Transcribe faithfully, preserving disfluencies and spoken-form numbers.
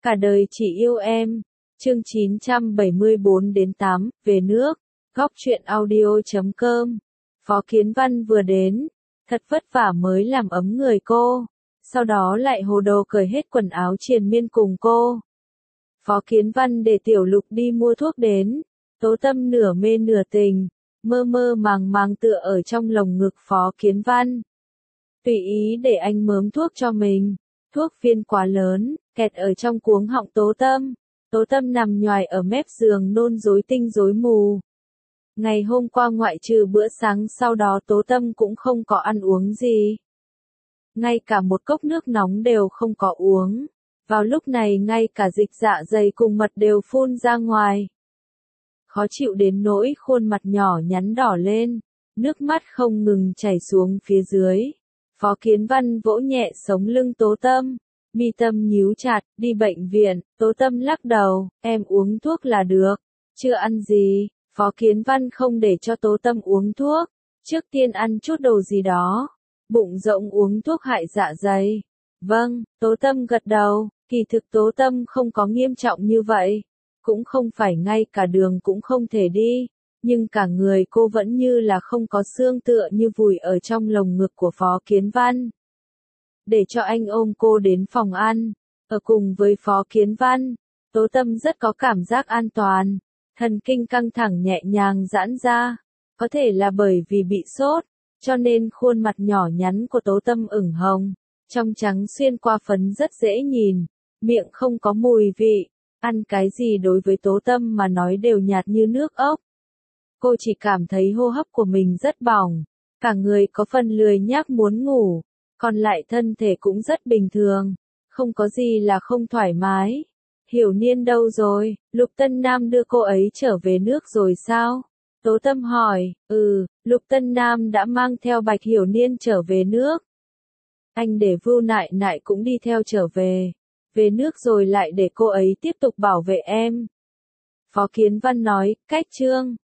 Cả đời chỉ yêu em. Chương chín trăm bảy mươi bốn đến tám, về nước. Góc truyện audio chấm com. Phó Kiến Văn vừa đến, thật vất vả mới làm ấm người cô, sau đó lại hồ đồ cởi hết quần áo triền miên cùng cô. Phó Kiến Văn để Tiểu Lục đi mua thuốc đến, Tố Tâm nửa mê nửa tình, mơ mơ màng màng tựa ở trong lồng ngực Phó Kiến Văn. Tùy ý để anh mớm thuốc cho mình, thuốc viên quá lớn, kẹt ở trong cuống họng Tố Tâm. Tố Tâm nằm nhoài ở mép giường nôn rối tinh rối mù. Ngày hôm qua ngoại trừ bữa sáng sau đó Tố Tâm cũng không có ăn uống gì. Ngay cả một cốc nước nóng đều không có uống. Vào lúc này ngay cả dịch dạ dày cùng mật đều phun ra ngoài. Khó chịu đến nỗi khuôn mặt nhỏ nhắn đỏ lên, nước mắt không ngừng chảy xuống phía dưới. Phó Kiến Văn vỗ nhẹ sống lưng Tố Tâm, mi tâm nhíu chặt, đi bệnh viện. Tố Tâm lắc đầu, em uống thuốc là được, chưa ăn gì. Phó Kiến Văn không để cho Tố Tâm uống thuốc, trước tiên ăn chút đồ gì đó, bụng rỗng uống thuốc hại dạ dày. Vâng, Tố Tâm gật đầu, kỳ thực Tố Tâm không có nghiêm trọng như vậy, cũng không phải ngay cả đường cũng không thể đi, nhưng cả người cô vẫn như là không có xương tựa như vùi ở trong lồng ngực của Phó Kiến Văn. Để cho anh ôm cô đến phòng ăn, ở cùng với Phó Kiến Văn, Tố Tâm rất có cảm giác an toàn. Thần kinh căng thẳng nhẹ nhàng giãn ra, có thể là bởi vì bị sốt, cho nên khuôn mặt nhỏ nhắn của Tố Tâm ửng hồng, trong trắng xuyên qua phấn rất dễ nhìn, miệng không có mùi vị, ăn cái gì đối với Tố Tâm mà nói đều nhạt như nước ốc. Cô chỉ cảm thấy hô hấp của mình rất bỏng, cả người có phần lười nhác muốn ngủ, còn lại thân thể cũng rất bình thường, không có gì là không thoải mái. Hiểu Niên đâu rồi, Lục Tân Nam đưa cô ấy trở về nước rồi sao? Tố Tâm hỏi, ừ, Lục Tân Nam đã mang theo Bạch Hiểu Niên trở về nước. Anh để Vưu Nại Nại cũng đi theo trở về. Về nước rồi lại để cô ấy tiếp tục bảo vệ em. Phó Kiến Văn nói, cách Trương,